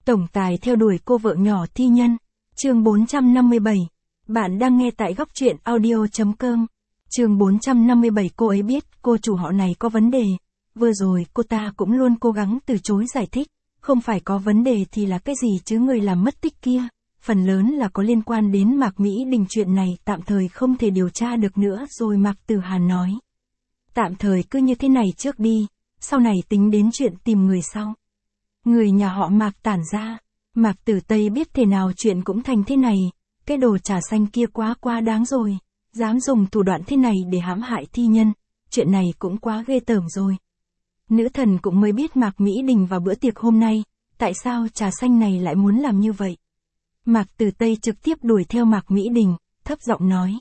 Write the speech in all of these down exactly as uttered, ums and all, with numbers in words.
Tổng tài theo đuổi cô vợ nhỏ thi nhân. Chương bốn trăm năm mươi bảy. Bạn đang nghe tại góc truyện audio.com. Chương bốn trăm năm mươi bảy. Cô ấy biết cô chủ họ này có vấn đề. Vừa rồi cô ta cũng luôn cố gắng từ chối giải thích. Không phải có vấn đề thì là cái gì chứ, người làm mất tích kia. Phần lớn là có liên quan đến Mạc Mỹ Đình, chuyện này tạm thời không thể điều tra được nữa rồi. Mạc Tử Hàn nói. Tạm thời cứ như thế này trước đi, sau này tính đến chuyện tìm người sau. Người nhà họ Mạc tản ra. Mạc Tử Tây biết thế nào chuyện cũng thành thế này. Cái đồ trà xanh kia quá quá đáng rồi. Dám dùng thủ đoạn thế này để hãm hại thi nhân. Chuyện này cũng quá ghê tởm rồi. Nữ thần cũng mới biết Mạc Mỹ Đình vào bữa tiệc hôm nay. Tại sao trà xanh này lại muốn làm như vậy? Mạc Tử Tây trực tiếp đuổi theo Mạc Mỹ Đình, thấp giọng nói.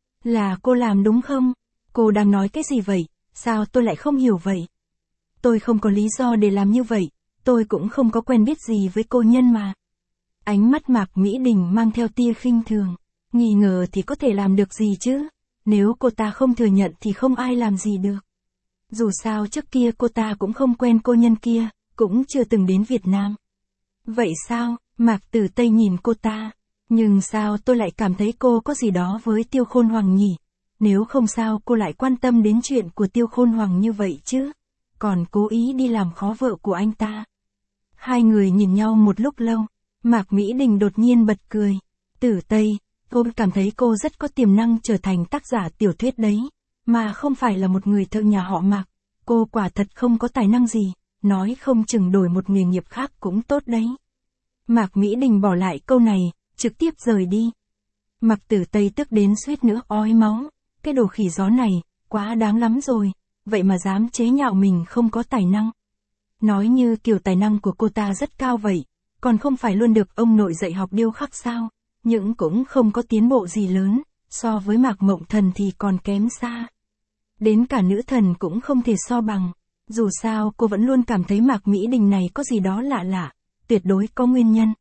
Là cô làm đúng không? Cô đang nói cái gì vậy? Sao tôi lại không hiểu vậy? Tôi không có lý do để làm như vậy. Tôi cũng không có quen biết gì với cô nhân mà. Ánh mắt Mạc Mỹ Đình mang theo tia khinh thường. Nghi ngờ thì có thể làm được gì chứ? Nếu cô ta không thừa nhận thì không ai làm gì được. Dù sao trước kia cô ta cũng không quen cô nhân kia, cũng chưa từng đến Việt Nam. Vậy sao? Mạc Tử Tây nhìn cô ta. Nhưng sao tôi lại cảm thấy cô có gì đó với Tiêu Khôn Hoàng nhỉ? Nếu không sao cô lại quan tâm đến chuyện của Tiêu Khôn Hoàng như vậy chứ? Còn cố ý đi làm khó vợ của anh ta. Hai người nhìn nhau một lúc lâu. Mạc Mỹ Đình đột nhiên bật cười. Tử Tây, cô cảm thấy cô rất có tiềm năng trở thành tác giả tiểu thuyết đấy. Mà không phải là một người thợ nhà họ Mạc. Cô quả thật không có tài năng gì. Nói không chừng đổi một nghề nghiệp khác cũng tốt đấy. Mạc Mỹ Đình bỏ lại câu này, trực tiếp rời đi. Mạc Tử Tây tức đến suýt nữa ói máu. Cái đồ khỉ gió này, quá đáng lắm rồi. Vậy mà dám chế nhạo mình không có tài năng. Nói như kiểu tài năng của cô ta rất cao vậy. Còn không phải luôn được ông nội dạy học điêu khắc sao? Nhưng cũng không có tiến bộ gì lớn. So với Mạc Mộng Thần thì còn kém xa. Đến cả nữ thần cũng không thể so bằng. Dù sao cô vẫn luôn cảm thấy Mạc Mỹ Đình này có gì đó lạ lạ. Tuyệt đối có nguyên nhân.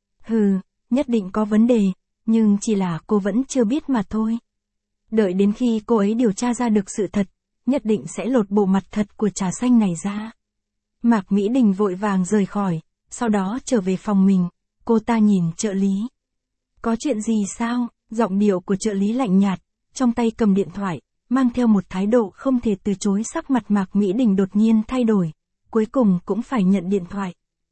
Hừ, nhất định có vấn đề. Nhưng chỉ là cô vẫn chưa biết mà thôi. Đợi đến khi cô ấy điều tra ra được sự thật, nhất định sẽ lột bộ mặt thật của trà xanh này ra. Mạc Mỹ Đình vội vàng rời khỏi, sau đó trở về phòng mình. Cô ta nhìn trợ lý. Có chuyện gì sao? Giọng điệu của trợ lý lạnh nhạt, trong tay cầm điện thoại, mang theo một thái độ không thể từ chối. Sắc mặt Mạc Mỹ Đình đột nhiên thay đổi, cuối cùng cũng phải nhận điện thoại.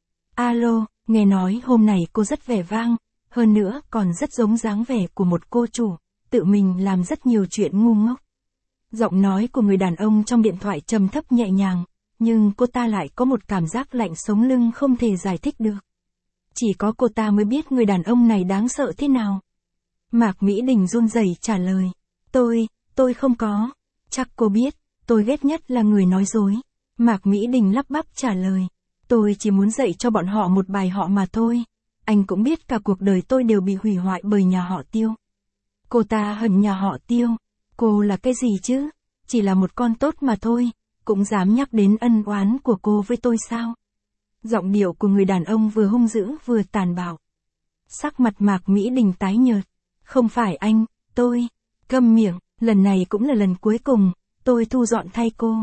Alo, nghe nói hôm nay cô rất vẻ vang, hơn nữa còn rất giống dáng vẻ của một cô chủ, tự mình làm rất nhiều chuyện ngu ngốc. Giọng nói của người đàn ông trong điện thoại trầm thấp nhẹ nhàng, nhưng cô ta lại có một cảm giác lạnh sống lưng không thể giải thích được. Chỉ có cô ta mới biết người đàn ông này đáng sợ thế nào. Mạc Mỹ Đình run rẩy trả lời. Tôi, tôi không có. Chắc cô biết, tôi ghét nhất là người nói dối. Mạc Mỹ Đình lắp bắp trả lời. Tôi chỉ muốn dạy cho bọn họ một bài họ mà thôi. Anh cũng biết cả cuộc đời tôi đều bị hủy hoại bởi nhà họ Tiêu. Cô ta hận nhà họ Tiêu. Cô là cái gì chứ? Chỉ là một con tốt mà thôi. Cũng dám nhắc đến ân oán của cô với tôi sao? Giọng điệu của người đàn ông vừa hung dữ vừa tàn bạo. Sắc mặt Mạc Mỹ Đình tái nhợt. Không phải anh, tôi. Câm miệng, lần này cũng là lần cuối cùng. Tôi thu dọn thay cô.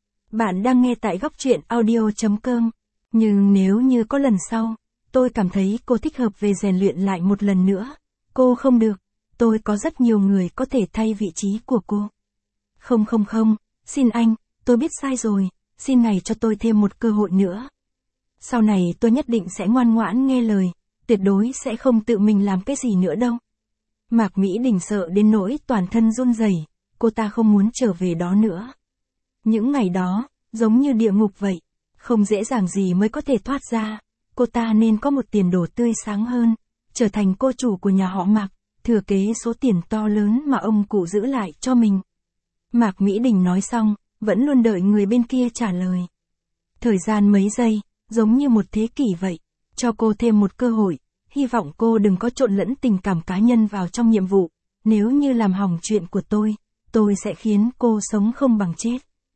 Bạn đang nghe tại góc truyện audio.com. Nhưng nếu như có lần sau, tôi cảm thấy cô thích hợp về rèn luyện lại một lần nữa. Cô không được. Tôi có rất nhiều người có thể thay vị trí của cô. Không không không, xin anh, tôi biết sai rồi, xin ngài cho tôi thêm một cơ hội nữa. Sau này tôi nhất định sẽ ngoan ngoãn nghe lời, tuyệt đối sẽ không tự mình làm cái gì nữa đâu. Mạc Mỹ Đình sợ đến nỗi toàn thân run rẩy, cô ta không muốn trở về đó nữa. Những ngày đó, giống như địa ngục vậy, không dễ dàng gì mới có thể thoát ra. Cô ta nên có một tiền đồ tươi sáng hơn, trở thành cô chủ của nhà họ Mạc, thừa kế số tiền to lớn mà ông cụ giữ lại cho mình. Mạc Mỹ Đình nói xong, vẫn luôn đợi người bên kia trả lời. Thời gian mấy giây, giống như một thế kỷ vậy, cho cô thêm một cơ hội, hy vọng cô đừng có trộn lẫn tình cảm cá nhân vào trong nhiệm vụ, nếu như làm hỏng chuyện của tôi, tôi sẽ khiến cô sống không bằng chết.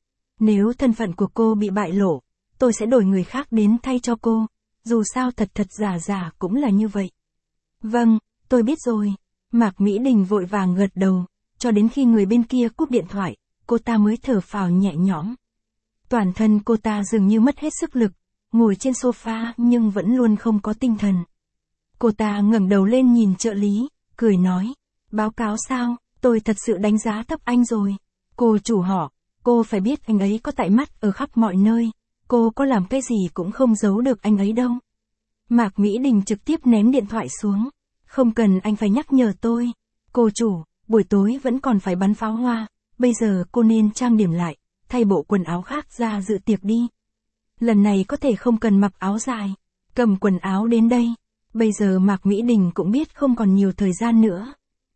Nếu thân phận của cô bị bại lộ, tôi sẽ đổi người khác đến thay cho cô, dù sao thật thật giả giả cũng là như vậy. Vâng, tôi biết rồi. Mạc Mỹ Đình vội vàng gật đầu, cho đến khi người bên kia cúp điện thoại, cô ta mới thở phào nhẹ nhõm. Toàn thân cô ta dường như mất hết sức lực, ngồi trên sofa nhưng vẫn luôn không có tinh thần. Cô ta ngẩng đầu lên nhìn trợ lý, cười nói, báo cáo sao, tôi thật sự đánh giá thấp anh rồi. Cô chủ họ, cô phải biết anh ấy có tại mắt ở khắp mọi nơi, cô có làm cái gì cũng không giấu được anh ấy đâu. Mạc Mỹ Đình trực tiếp ném điện thoại xuống, không cần anh phải nhắc nhở tôi. Cô chủ, buổi tối vẫn còn phải bắn pháo hoa, bây giờ cô nên trang điểm lại, thay bộ quần áo khác ra dự tiệc đi. Lần này có thể không cần mặc áo dài, cầm quần áo đến đây. Bây giờ Mạc Mỹ Đình cũng biết không còn nhiều thời gian nữa.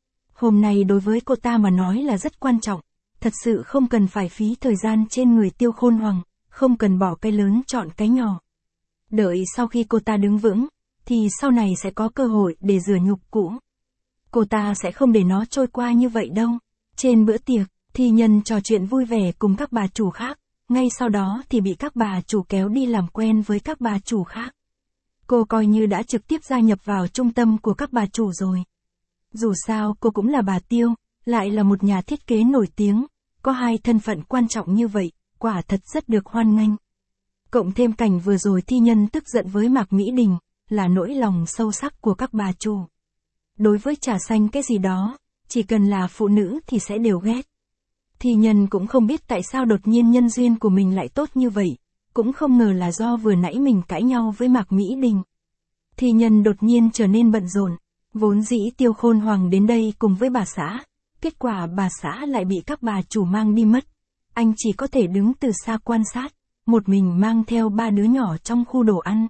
Hôm nay đối với cô ta mà nói là rất quan trọng, thật sự không cần phải phí thời gian trên người Tiêu Khôn Hoàng, không cần bỏ cái lớn chọn cái nhỏ. Đợi sau khi cô ta đứng vững, thì sau này sẽ có cơ hội để rửa nhục cũ. Cô ta sẽ không để nó trôi qua như vậy đâu. Trên bữa tiệc, Thi Nhân trò chuyện vui vẻ cùng các bà chủ khác, ngay sau đó thì bị các bà chủ kéo đi làm quen với các bà chủ khác. Cô coi như đã trực tiếp gia nhập vào trung tâm của các bà chủ rồi. Dù sao cô cũng là bà Tiêu, lại là một nhà thiết kế nổi tiếng, có hai thân phận quan trọng như vậy, quả thật rất được hoan nghênh. Cộng thêm cảnh vừa rồi Thi Nhân tức giận với Mạc Mỹ Đình, là nỗi lòng sâu sắc của các bà chủ. Đối với trà xanh cái gì đó, chỉ cần là phụ nữ thì sẽ đều ghét. Thi Nhân cũng không biết tại sao đột nhiên nhân duyên của mình lại tốt như vậy, cũng không ngờ là do vừa nãy mình cãi nhau với Mạc Mỹ Đình. Thi Nhân đột nhiên trở nên bận rộn, vốn dĩ Tiêu Khôn Hoàng đến đây cùng với bà xã, kết quả bà xã lại bị các bà chủ mang đi mất. Anh chỉ có thể đứng từ xa quan sát, một mình mang theo ba đứa nhỏ trong khu đồ ăn.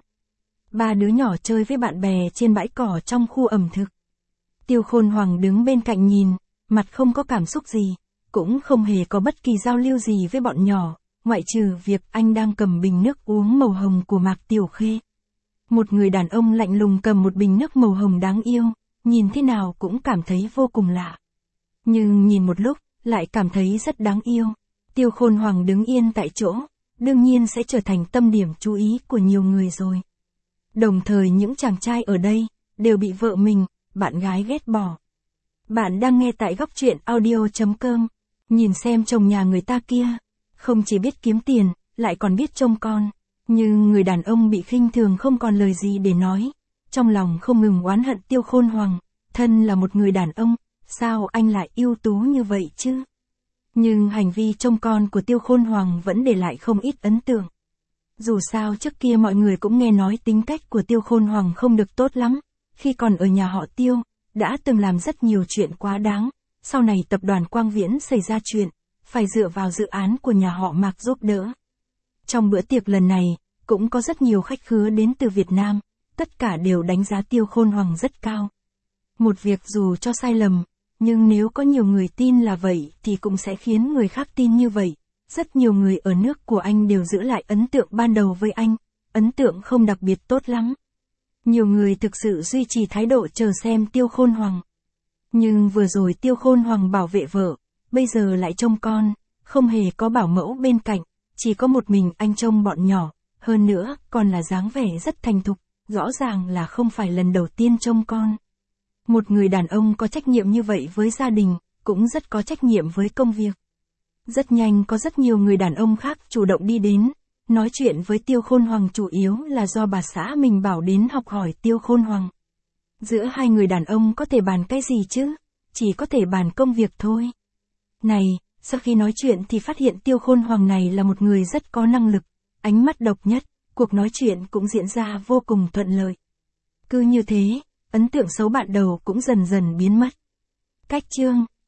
Ba đứa nhỏ chơi với bạn bè trên bãi cỏ trong khu ẩm thực. Tiêu Khôn Hoàng đứng bên cạnh nhìn, mặt không có cảm xúc gì, cũng không hề có bất kỳ giao lưu gì với bọn nhỏ, ngoại trừ việc anh đang cầm bình nước uống màu hồng của Mạc Tiểu Khê. Một người đàn ông lạnh lùng cầm một bình nước màu hồng đáng yêu, nhìn thế nào cũng cảm thấy vô cùng lạ. Nhưng nhìn một lúc, lại cảm thấy rất đáng yêu. Tiêu Khôn Hoàng đứng yên tại chỗ, đương nhiên sẽ trở thành tâm điểm chú ý của nhiều người rồi. Đồng thời những chàng trai ở đây, đều bị vợ mình, bạn gái ghét bỏ. Bạn đang nghe tại góc truyện audio chấm com. Nhìn xem chồng nhà người ta kia, không chỉ biết kiếm tiền, lại còn biết trông con. Nhưng người đàn ông bị khinh thường không còn lời gì để nói. Trong lòng không ngừng oán hận Tiêu Khôn Hoàng, thân là một người đàn ông, sao anh lại ưu tú như vậy chứ? Nhưng hành vi trông con của Tiêu Khôn Hoàng vẫn để lại không ít ấn tượng. Dù sao trước kia mọi người cũng nghe nói tính cách của Tiêu Khôn Hoàng không được tốt lắm, khi còn ở nhà họ Tiêu, đã từng làm rất nhiều chuyện quá đáng, sau này tập đoàn Quang Viễn xảy ra chuyện, phải dựa vào dự án của nhà họ Mạc giúp đỡ. Trong bữa tiệc lần này, cũng có rất nhiều khách khứa đến từ Việt Nam, tất cả đều đánh giá Tiêu Khôn Hoàng rất cao. Một việc dù cho sai lầm, nhưng nếu có nhiều người tin là vậy thì cũng sẽ khiến người khác tin như vậy. Rất nhiều người ở nước của anh đều giữ lại ấn tượng ban đầu với anh, ấn tượng không đặc biệt tốt lắm. Nhiều người thực sự duy trì thái độ chờ xem Tiêu Khôn Hoàng. Nhưng vừa rồi Tiêu Khôn Hoàng bảo vệ vợ, bây giờ lại trông con, không hề có bảo mẫu bên cạnh, chỉ có một mình anh trông bọn nhỏ, hơn nữa còn là dáng vẻ rất thành thục, rõ ràng là không phải lần đầu tiên trông con. Một người đàn ông có trách nhiệm như vậy với gia đình, cũng rất có trách nhiệm với công việc. Rất nhanh có rất nhiều người đàn ông khác chủ động đi đến, nói chuyện với Tiêu Khôn Hoàng chủ yếu là do bà xã mình bảo đến học hỏi Tiêu Khôn Hoàng. Giữa hai người đàn ông có thể bàn cái gì chứ? Chỉ có thể bàn công việc thôi. Này, sau khi nói chuyện thì phát hiện Tiêu Khôn Hoàng này là một người rất có năng lực, ánh mắt độc nhất, cuộc nói chuyện cũng diễn ra vô cùng thuận lợi. Cứ như thế, ấn tượng xấu bạn đầu cũng dần dần biến mất. Cách chương